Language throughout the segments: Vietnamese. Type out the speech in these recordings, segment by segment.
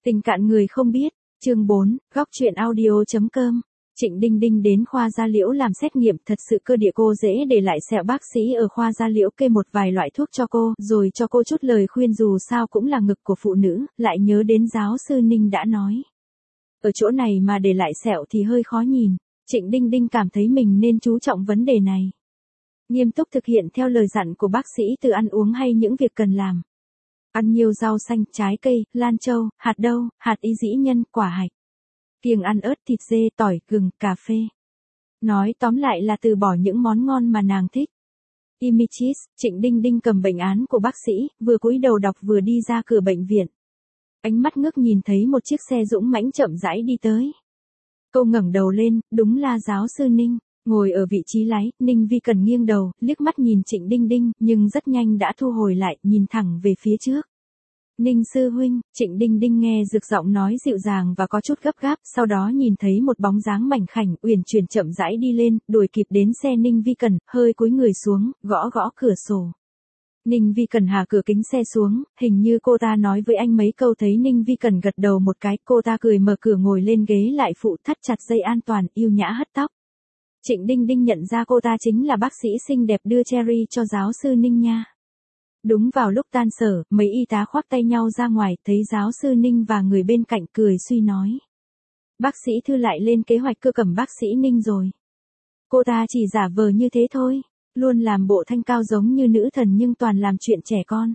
Tình cạn người không biết, chương 4, góc truyện audio.com. Trịnh Đinh Đinh đến khoa da liễu làm xét nghiệm, thật sự cơ địa cô dễ để lại sẹo, bác sĩ ở khoa da liễu kê một vài loại thuốc cho cô, rồi cho cô chút lời khuyên dù sao cũng là ngực của phụ nữ, lại nhớ đến giáo sư Ninh đã nói. Ở chỗ này mà để lại sẹo thì hơi khó nhìn, Trịnh Đinh Đinh cảm thấy mình nên chú trọng vấn đề này. Nghiêm túc thực hiện theo lời dặn của bác sĩ từ ăn uống hay những việc cần làm. Ăn nhiều rau xanh, trái cây, lan châu, hạt đậu, hạt y dĩ nhân, quả hạch. Kiêng ăn ớt, thịt dê, tỏi, gừng, cà phê. Nói tóm lại là từ bỏ những món ngon mà nàng thích. Imichis, Trịnh Đinh Đinh cầm bệnh án của bác sĩ, vừa cúi đầu đọc vừa đi ra cửa bệnh viện. Ánh mắt ngước nhìn thấy một chiếc xe dũng mãnh chậm rãi đi tới. Cô ngẩng đầu lên, đúng là giáo sư Ninh. Ngồi ở vị trí lái, Ninh Vi Cần nghiêng đầu, liếc mắt nhìn Trịnh Đinh Đinh, nhưng rất nhanh đã thu hồi lại, nhìn thẳng về phía trước. Ninh sư huynh, Trịnh Đinh Đinh nghe rực giọng nói dịu dàng và có chút gấp gáp, sau đó nhìn thấy một bóng dáng mảnh khảnh, uyển chuyển chậm rãi đi lên, đuổi kịp đến xe Ninh Vi Cần, hơi cúi người xuống, gõ gõ cửa sổ. Ninh Vi Cần hạ cửa kính xe xuống, hình như cô ta nói với anh mấy câu, thấy Ninh Vi Cần gật đầu một cái, cô ta cười mở cửa ngồi lên ghế lại phụ, thắt chặt dây an toàn, yêu nhã hất tóc. Trịnh Đinh Đinh nhận ra cô ta chính là bác sĩ xinh đẹp đưa cherry cho giáo sư Ninh nha. Đúng vào lúc tan sở, mấy y tá khoác tay nhau ra ngoài, thấy giáo sư Ninh và người bên cạnh cười suy nói. Bác sĩ Thư lại lên kế hoạch cưa cẩm bác sĩ Ninh rồi. Cô ta chỉ giả vờ như thế thôi, luôn làm bộ thanh cao giống như nữ thần nhưng toàn làm chuyện trẻ con.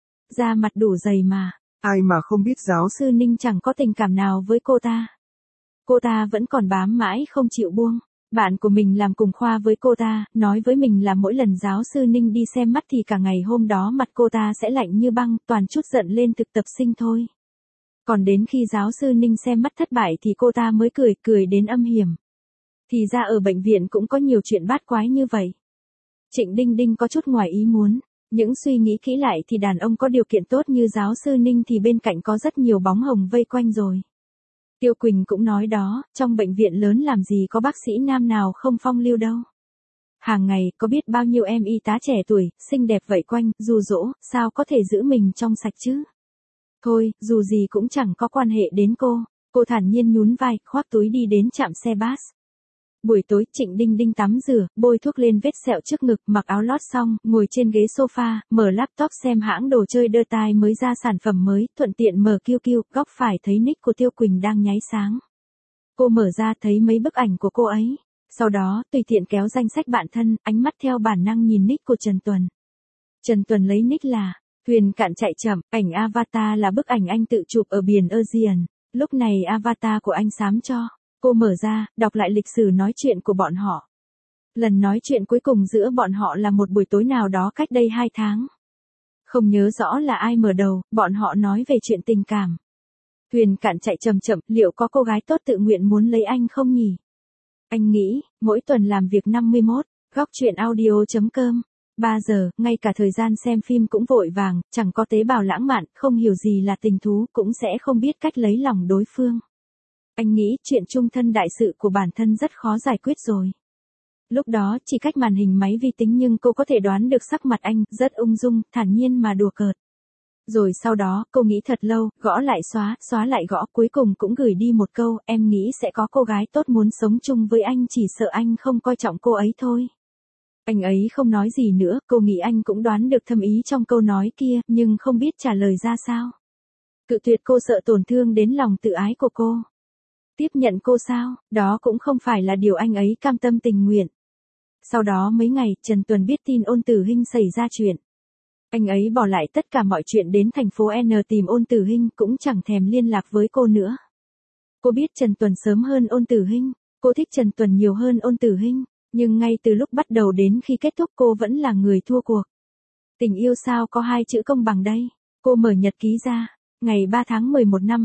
Da mặt đủ dày mà. Ai mà không biết giáo sư Ninh chẳng có tình cảm nào với cô ta. Cô ta vẫn còn bám mãi không chịu buông. Bạn của mình làm cùng khoa với cô ta, nói với mình là mỗi lần giáo sư Ninh đi xem mắt thì cả ngày hôm đó mặt cô ta sẽ lạnh như băng, toàn chút giận lên thực tập sinh thôi. Còn đến khi giáo sư Ninh xem mắt thất bại thì cô ta mới cười đến âm hiểm. Thì ra ở bệnh viện cũng có nhiều chuyện bát quái như vậy. Trịnh Đinh Đinh có chút ngoài ý muốn, những suy nghĩ kỹ lại thì đàn ông có điều kiện tốt như giáo sư Ninh thì bên cạnh có rất nhiều bóng hồng vây quanh rồi. Tiêu Quỳnh cũng nói đó, trong bệnh viện lớn làm gì có bác sĩ nam nào không phong lưu đâu. Hàng ngày, có biết bao nhiêu em y tá trẻ tuổi, xinh đẹp vậy quanh, dụ dỗ, sao có thể giữ mình trong sạch chứ? Thôi, dù gì cũng chẳng có quan hệ đến cô thản nhiên nhún vai, khoác túi đi đến trạm xe bus. Buổi tối, Trịnh Đinh Đinh tắm rửa, bôi thuốc lên vết sẹo trước ngực, mặc áo lót xong, ngồi trên ghế sofa, mở laptop xem hãng đồ chơi đơ tai mới ra sản phẩm mới, thuận tiện mở QQ, góc phải thấy nick của Tiêu Quỳnh đang nháy sáng. Cô mở ra thấy mấy bức ảnh của cô ấy. Sau đó, tùy tiện kéo danh sách bạn thân, ánh mắt theo bản năng nhìn nick của Trần Tuần. Trần Tuần lấy nick là Thuyền Cạn Chạy Chậm, ảnh avatar là bức ảnh anh tự chụp ở biển Aegean. Lúc này avatar của anh xám cho. Cô mở ra, đọc lại lịch sử nói chuyện của bọn họ. Lần nói chuyện cuối cùng giữa bọn họ là một buổi tối nào đó cách đây 2 tháng. Không nhớ rõ là ai mở đầu, bọn họ nói về chuyện tình cảm. Thuyền Cạn Chạy chậm chậm, liệu có cô gái tốt tự nguyện muốn lấy anh không nhỉ? Anh nghĩ, mỗi tuần làm việc 51, góc truyện audio.com. 3 giờ, ngay cả thời gian xem phim cũng vội vàng, chẳng có tế bào lãng mạn, không hiểu gì là tình thú, cũng sẽ không biết cách lấy lòng đối phương. Anh nghĩ chuyện chung thân đại sự của bản thân rất khó giải quyết rồi. Lúc đó chỉ cách màn hình máy vi tính nhưng cô có thể đoán được sắc mặt anh, rất ung dung, thản nhiên mà đùa cợt. Rồi sau đó, cô nghĩ thật lâu, gõ lại xóa lại gõ, cuối cùng cũng gửi đi một câu, em nghĩ sẽ có cô gái tốt muốn sống chung với anh, chỉ sợ anh không coi trọng cô ấy thôi. Anh ấy không nói gì nữa, cô nghĩ anh cũng đoán được thâm ý trong câu nói kia, nhưng không biết trả lời ra sao. Cự tuyệt cô sợ tổn thương đến lòng tự ái của cô. Tiếp nhận cô sao, đó cũng không phải là điều anh ấy cam tâm tình nguyện. Sau đó mấy ngày, Trần Tuần biết tin Ôn Tử Hinh xảy ra chuyện. Anh ấy bỏ lại tất cả mọi chuyện đến thành phố N tìm Ôn Tử Hinh, cũng chẳng thèm liên lạc với cô nữa. Cô biết Trần Tuần sớm hơn Ôn Tử Hinh, cô thích Trần Tuần nhiều hơn Ôn Tử Hinh, nhưng ngay từ lúc bắt đầu đến khi kết thúc cô vẫn là người thua cuộc. Tình yêu sao có 2 chữ công bằng đây? Cô mở nhật ký ra, ngày 3 tháng 11 năm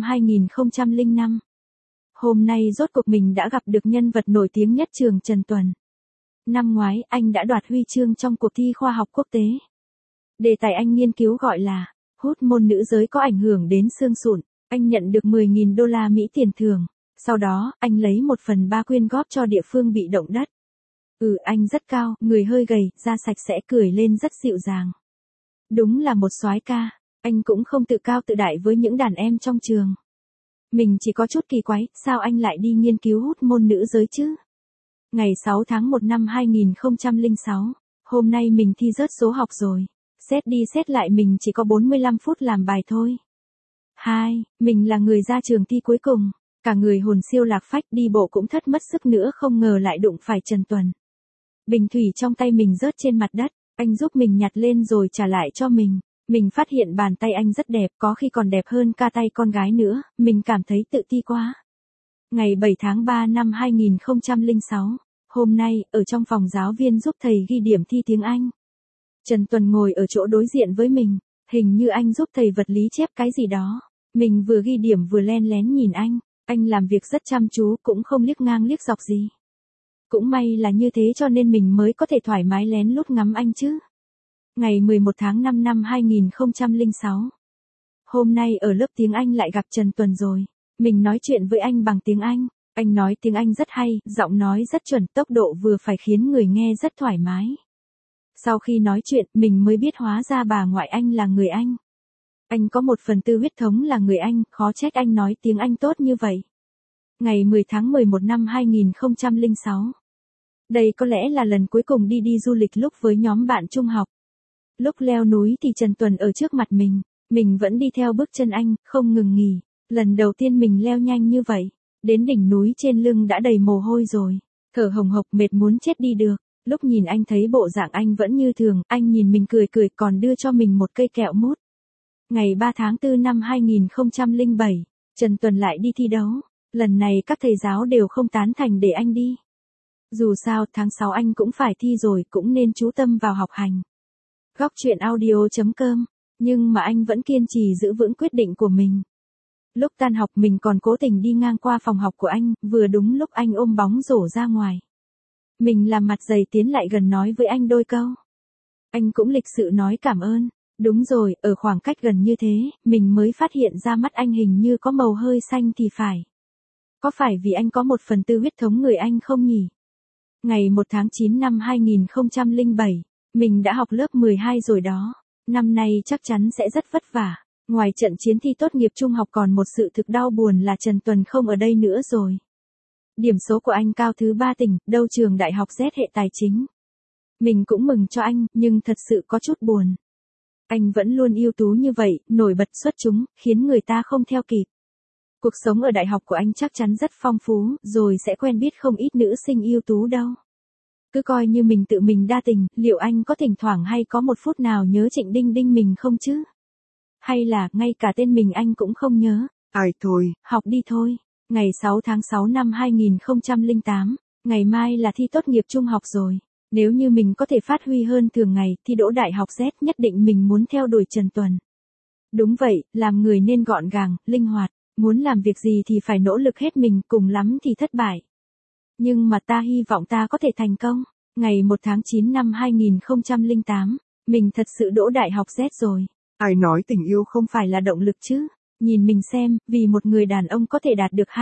2005. Hôm nay rốt cuộc mình đã gặp được nhân vật nổi tiếng nhất trường Trần Tuần. Năm ngoái, anh đã đoạt huy chương trong cuộc thi khoa học quốc tế. Đề tài anh nghiên cứu gọi là hút môn nữ giới có ảnh hưởng đến xương sụn. Anh nhận được 10.000 đô la Mỹ tiền thưởng. Sau đó, anh lấy 1/3 quyên góp cho địa phương bị động đất. Anh rất cao, người hơi gầy, da sạch sẽ, cười lên rất dịu dàng. Đúng là một soái ca. Anh cũng không tự cao tự đại với những đàn em trong trường. Mình chỉ có chút kỳ quái, sao anh lại đi nghiên cứu hút môn nữ giới chứ? Ngày 6 tháng 1 năm 2006, hôm nay mình thi rớt số học rồi. Xét đi xét lại mình chỉ có 45 phút làm bài thôi. 2. Mình là người ra trường thi cuối cùng. Cả người hồn siêu lạc phách, đi bộ cũng thất mất sức nữa, không ngờ lại đụng phải Trần Tuần. Bình thủy trong tay mình rớt trên mặt đất, anh giúp mình nhặt lên rồi trả lại cho mình. Mình phát hiện bàn tay anh rất đẹp, có khi còn đẹp hơn cả tay con gái nữa, mình cảm thấy tự ti quá. Ngày 7 tháng 3 năm 2006, hôm nay, ở trong phòng giáo viên giúp thầy ghi điểm thi tiếng Anh. Trần Tuần ngồi ở chỗ đối diện với mình, hình như anh giúp thầy vật lý chép cái gì đó. Mình vừa ghi điểm vừa len lén nhìn anh làm việc rất chăm chú, cũng không liếc ngang liếc dọc gì. Cũng may là như thế cho nên mình mới có thể thoải mái lén lút ngắm anh chứ. Ngày 11 tháng 5 năm 2006. Hôm nay ở lớp tiếng Anh lại gặp Trần Tuần rồi. Mình nói chuyện với anh bằng tiếng Anh. Anh nói tiếng Anh rất hay, giọng nói rất chuẩn, tốc độ vừa phải khiến người nghe rất thoải mái. Sau khi nói chuyện, mình mới biết hóa ra bà ngoại anh là người Anh. Anh có 1/4 huyết thống là người Anh, khó trách anh nói tiếng Anh tốt như vậy. Ngày 10 tháng 11 năm 2006. Đây có lẽ là lần cuối cùng đi du lịch lúc với nhóm bạn trung học. Lúc leo núi thì Trần Tuần ở trước mặt mình vẫn đi theo bước chân anh, không ngừng nghỉ. Lần đầu tiên mình leo nhanh như vậy, đến đỉnh núi trên lưng đã đầy mồ hôi rồi, thở hồng hộc mệt muốn chết đi được. Lúc nhìn anh thấy bộ dạng anh vẫn như thường, anh nhìn mình cười còn đưa cho mình một cây kẹo mút. Ngày 3 tháng 4 năm 2007, Trần Tuần lại đi thi đấu. Lần này các thầy giáo đều không tán thành để anh đi. Dù sao tháng 6 anh cũng phải thi rồi, cũng nên chú tâm vào học hành. Góc truyện audio.com. Nhưng mà anh vẫn kiên trì giữ vững quyết định của mình. Lúc tan học mình còn cố tình đi ngang qua phòng học của anh, vừa đúng lúc anh ôm bóng rổ ra ngoài. Mình làm mặt dày tiến lại gần nói với anh đôi câu. Anh cũng lịch sự nói cảm ơn. Đúng rồi, ở khoảng cách gần như thế, mình mới phát hiện ra mắt anh hình như có màu hơi xanh thì phải. Có phải vì anh có 1/4 huyết thống người Anh không nhỉ? Ngày 1 tháng 9 năm 2007, mình đã học lớp 12 rồi đó. Năm nay chắc chắn sẽ rất vất vả. Ngoài trận chiến thi tốt nghiệp trung học còn một sự thực đau buồn là Trần Tuần không ở đây nữa rồi. Điểm số của anh cao thứ 3 tỉnh, đâu trường đại học Z hệ tài chính. Mình cũng mừng cho anh, nhưng thật sự có chút buồn. Anh vẫn luôn ưu tú như vậy, nổi bật xuất chúng, khiến người ta không theo kịp. Cuộc sống ở đại học của anh chắc chắn rất phong phú, rồi sẽ quen biết không ít nữ sinh ưu tú đâu. Cứ coi như mình tự mình đa tình, liệu anh có thỉnh thoảng hay có một phút nào nhớ Trịnh Đinh Đinh mình không chứ? Hay là, ngay cả tên mình anh cũng không nhớ? Ai thôi, học đi thôi. Ngày 6 tháng 6 năm 2008, ngày mai là thi tốt nghiệp trung học rồi. Nếu như mình có thể phát huy hơn thường ngày, thi đỗ đại học Z nhất định mình muốn theo đuổi Trần Tuần. Đúng vậy, làm người nên gọn gàng, linh hoạt. Muốn làm việc gì thì phải nỗ lực hết mình, cùng lắm thì thất bại. Nhưng mà ta hy vọng ta có thể thành công. Ngày 1 tháng 9 năm 2008, mình thật sự đỗ đại học Z rồi. ai nói tình yêu không Phải là động lực chứ. Nhìn mình xem, vì một người đàn ông có thể đạt được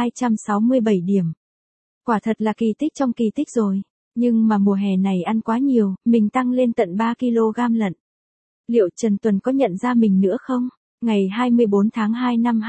267 điểm. Quả thật là kỳ tích trong kỳ tích rồi. Nhưng mà mùa hè này ăn quá nhiều, mình tăng lên tận 3 kg lận. Liệu Trần Tuần có nhận ra mình nữa không? Ngày 24 tháng 2 năm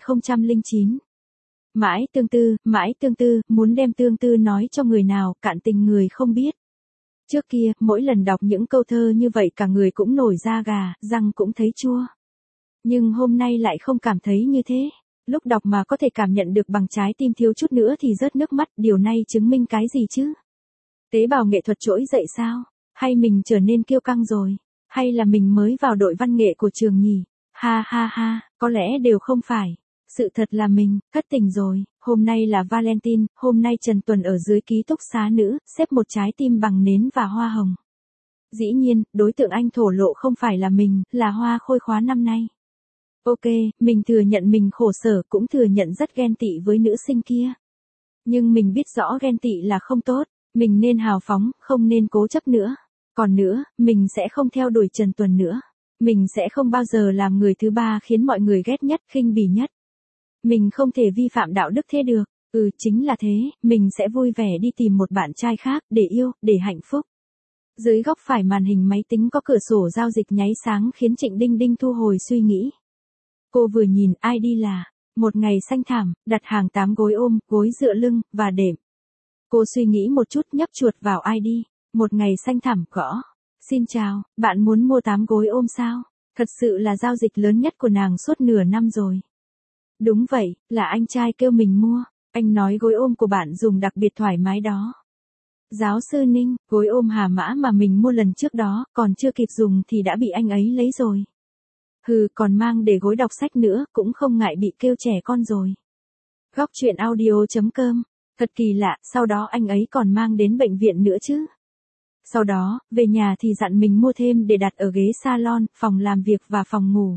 2009. Mãi tương tư, muốn đem tương tư nói cho người nào, cạn tình người không biết. Trước kia, mỗi lần đọc những câu thơ như vậy cả người cũng nổi da gà, răng cũng thấy chua. Nhưng hôm nay lại không cảm thấy như thế. Lúc đọc mà có thể cảm nhận được bằng trái tim thiếu chút nữa thì rớt nước mắt, điều này chứng minh cái gì chứ? Tế bào nghệ thuật trỗi dậy sao? Hay mình trở nên kiêu căng rồi? Hay là mình mới vào đội văn nghệ của trường nhỉ? Ha ha ha, có lẽ đều không phải. Sự thật là mình, thất tình rồi. Hôm nay là Valentine, hôm nay Trần Tuần ở dưới ký túc xá nữ, xếp một trái tim bằng nến và hoa hồng. Dĩ nhiên, đối tượng anh thổ lộ không phải là mình, là Hoa Khôi khóa năm nay. Ok, mình thừa nhận mình khổ sở, cũng thừa nhận rất ghen tị với nữ sinh kia. Nhưng mình biết rõ ghen tị là không tốt, mình nên hào phóng, không nên cố chấp nữa. Còn nữa, mình sẽ không theo đuổi Trần Tuần nữa. Mình sẽ không bao giờ làm người thứ ba khiến mọi người ghét nhất, khinh bỉ nhất. Mình không thể vi phạm đạo đức thế được. Chính là thế, mình sẽ vui vẻ đi tìm một bạn trai khác, để yêu, để hạnh phúc. Dưới góc phải màn hình máy tính có cửa sổ giao dịch nháy sáng khiến Trịnh Đinh Đinh thu hồi suy nghĩ. Cô vừa nhìn ID là Một ngày xanh thẳm, đặt hàng 8 gối ôm, gối dựa lưng, và đệm. Cô suy nghĩ một chút nhấp chuột vào ID. Một ngày xanh thẳm gõ. Xin chào, bạn muốn mua 8 gối ôm sao? Thật sự là giao dịch lớn nhất của nàng suốt nửa năm rồi. Đúng vậy, là anh trai kêu mình mua. Anh nói gối ôm của bạn dùng đặc biệt thoải mái đó. Giáo sư Ninh, gối ôm Hà Mã mà mình mua lần trước đó, còn chưa kịp dùng thì đã bị anh ấy lấy rồi. Hừ, còn mang để gối đọc sách nữa, cũng không ngại bị kêu trẻ con rồi. Góc truyện audio.com. Thật kỳ lạ, sau đó anh ấy còn mang đến bệnh viện nữa chứ. Sau đó, về nhà thì dặn mình mua thêm để đặt ở ghế salon, phòng làm việc và phòng ngủ.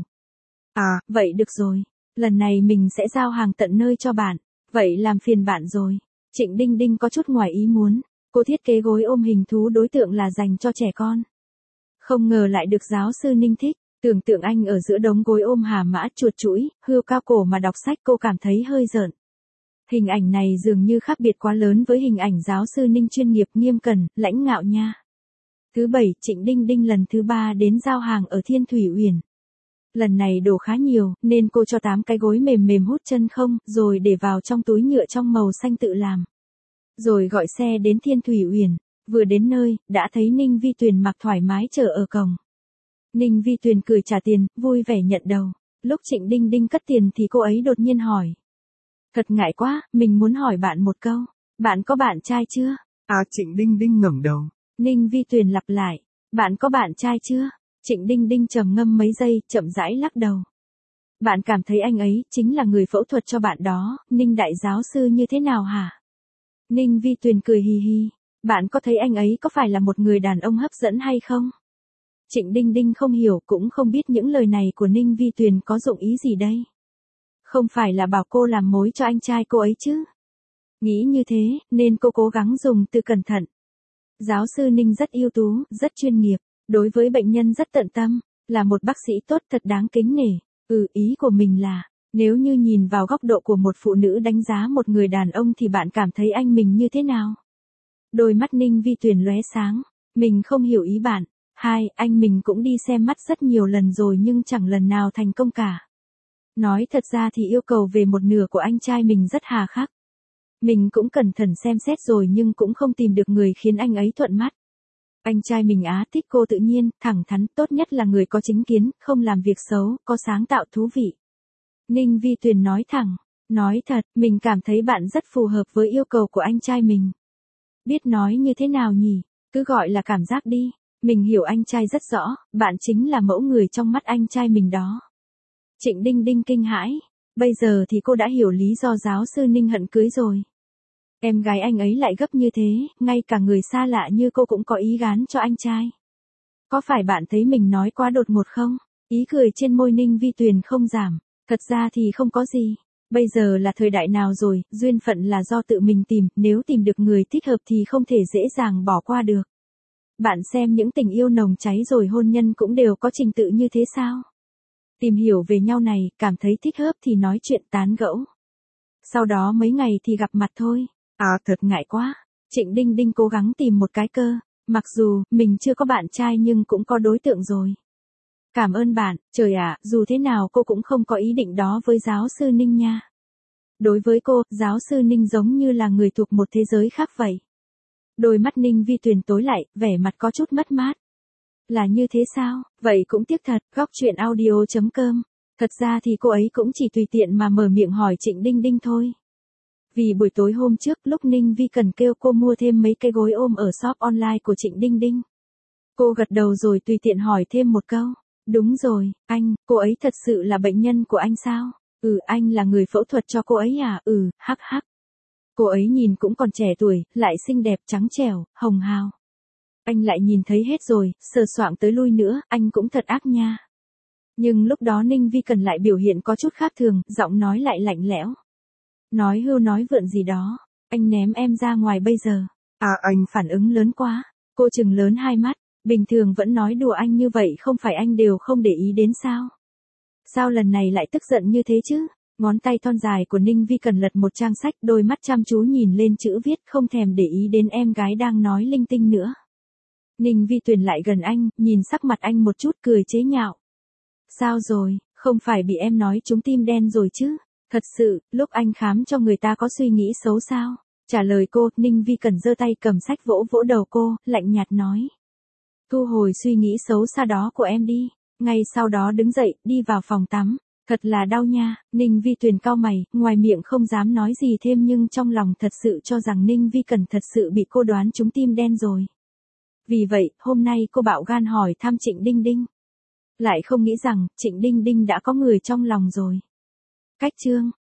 À, vậy được rồi. Lần này mình sẽ giao hàng tận nơi cho bạn. Vậy làm phiền bạn rồi. Trịnh Đinh Đinh có chút ngoài ý muốn. Cô thiết kế gối ôm hình thú đối tượng là dành cho trẻ con. Không ngờ lại được giáo sư Ninh thích. Tưởng tượng anh ở giữa đống gối ôm Hà Mã chuột chuỗi, hươu cao cổ mà đọc sách, cô cảm thấy hơi rợn. Hình ảnh này dường như khác biệt quá lớn với hình ảnh giáo sư Ninh chuyên nghiệp nghiêm cẩn, lãnh ngạo nha. Thứ 7, Trịnh Đinh Đinh lần thứ 3 đến giao hàng ở Thiên Thủy Uyển. Lần này đồ khá nhiều, nên cô cho 8 cái gối mềm mềm hút chân không, rồi để vào trong túi nhựa trong màu xanh tự làm. Rồi gọi xe đến Thiên Thủy Uyển. Vừa đến nơi, đã thấy Ninh Vi Tuyền mặc thoải mái chờ ở cổng. Ninh Vi Tuyền cười trả tiền, vui vẻ nhận đầu. Lúc Trịnh Đinh Đinh cất tiền thì cô ấy đột nhiên hỏi. Thật ngại quá, mình muốn hỏi bạn một câu. Bạn có bạn trai chưa? À, Trịnh Đinh Đinh ngẩng đầu. Ninh Vi Tuyền lặp lại. Bạn có bạn trai chưa? Trịnh Đinh Đinh trầm ngâm mấy giây, chậm rãi lắc đầu. Bạn cảm thấy anh ấy chính là người phẫu thuật cho bạn đó, Ninh đại giáo sư như thế nào hả? Ninh Vi Tuyền cười hì hì. Bạn có thấy anh ấy có phải là một người đàn ông hấp dẫn hay không? Trịnh Đinh Đinh không hiểu, cũng không biết những lời này của Ninh Vi Tuyền có dụng ý gì đây. Không phải là bảo cô làm mối cho anh trai cô ấy chứ? Nghĩ như thế, nên cô cố gắng dùng từ cẩn thận. Giáo sư Ninh rất ưu tú, rất chuyên nghiệp, đối với bệnh nhân rất tận tâm, là một bác sĩ tốt thật đáng kính nể. Ý của mình là, nếu như nhìn vào góc độ của một phụ nữ đánh giá một người đàn ông thì bạn cảm thấy anh mình như thế nào? Đôi mắt Ninh Vi Tuyền lóe sáng. Mình không hiểu ý bạn. Anh mình cũng đi xem mắt rất nhiều lần rồi nhưng chẳng lần nào thành công cả. Nói thật ra thì yêu cầu về một nửa của anh trai mình rất hà khắc. Mình cũng cẩn thận xem xét rồi nhưng cũng không tìm được người khiến anh ấy thuận mắt. Anh trai mình thích cô tự nhiên, thẳng thắn, tốt nhất là người có chính kiến, không làm việc xấu, có sáng tạo thú vị. Ninh Vi Tuyền nói thẳng. Nói thật, mình cảm thấy bạn rất phù hợp với yêu cầu của anh trai mình. Biết nói như thế nào nhỉ? Cứ gọi là cảm giác đi. Mình hiểu anh trai rất rõ, bạn chính là mẫu người trong mắt anh trai mình đó. Trịnh Đinh Đinh kinh hãi. Bây giờ thì cô đã hiểu lý do giáo sư Ninh hận cưới rồi. Em gái anh ấy lại gấp như thế, ngay cả người xa lạ như cô cũng có ý gán cho anh trai. Có phải bạn thấy mình nói quá đột ngột không? Ý cười trên môi Ninh Vi Tuyền không giảm. Thật ra thì không có gì. Bây giờ là thời đại nào rồi, duyên phận là do tự mình tìm, nếu tìm được người thích hợp thì không thể dễ dàng bỏ qua được. Bạn xem những tình yêu nồng cháy rồi hôn nhân cũng đều có trình tự như thế sao? Tìm hiểu về nhau này, cảm thấy thích hợp thì nói chuyện tán gẫu. Sau đó mấy ngày thì gặp mặt thôi. À, thật ngại quá. Trịnh Đinh Đinh cố gắng tìm một cái cơ. Mặc dù, mình chưa có bạn trai nhưng cũng có đối tượng rồi. Cảm ơn bạn, trời ạ, dù thế nào cô cũng không có ý định đó với giáo sư Ninh nha. Đối với cô, giáo sư Ninh giống như là người thuộc một thế giới khác vậy. Đôi mắt Ninh Vi Tuyền tối lại, vẻ mặt có chút mất mát. Là như thế sao? Vậy cũng tiếc thật. Góc truyện audio.com. Thật ra thì cô ấy cũng chỉ tùy tiện mà mở miệng hỏi Trịnh Đinh Đinh thôi. Vì buổi tối hôm trước lúc Ninh Vi cần kêu cô mua thêm mấy cái gối ôm ở shop online của Trịnh Đinh Đinh. Cô gật đầu rồi tùy tiện hỏi thêm một câu. Đúng rồi, anh, cô ấy thật sự là bệnh nhân của anh sao? Anh là người phẫu thuật cho cô ấy à? Hắc hắc. Cô ấy nhìn cũng còn trẻ tuổi, lại xinh đẹp trắng trẻo, hồng hào. Anh lại nhìn thấy hết rồi, sờ soạng tới lui nữa, anh cũng thật ác nha. Nhưng lúc đó Ninh Vi Cần lại biểu hiện có chút khác thường, giọng nói lại lạnh lẽo. Nói hưu nói vượn gì đó, anh ném em ra ngoài bây giờ. À, anh phản ứng lớn quá. Cô trừng lớn hai mắt, bình thường vẫn nói đùa anh như vậy không phải anh đều không để ý đến sao? Sao lần này lại tức giận như thế chứ? Ngón tay thon dài của Ninh Vi Cần lật một trang sách, đôi mắt chăm chú nhìn lên chữ viết, không thèm để ý đến em gái đang nói linh tinh nữa. Ninh Vi Tuyền lại gần anh, nhìn sắc mặt anh một chút cười chế nhạo. Sao rồi, không phải bị em nói trúng tim đen rồi chứ? Thật sự, lúc anh khám cho người ta có suy nghĩ xấu sao? Trả lời cô, Ninh Vi Cần giơ tay cầm sách vỗ vỗ đầu cô, lạnh nhạt nói. Thu hồi suy nghĩ xấu xa đó của em đi. Ngay sau đó đứng dậy, đi vào phòng tắm. Thật là đau nha, Ninh Vi Tuyền cau mày, ngoài miệng không dám nói gì thêm nhưng trong lòng thật sự cho rằng Ninh Vi Cần thật sự bị cô đoán trúng tim đen rồi. Vì vậy, hôm nay cô bạo gan hỏi thăm Trịnh Đinh Đinh. Lại không nghĩ rằng, Trịnh Đinh Đinh đã có người trong lòng rồi. Cách chương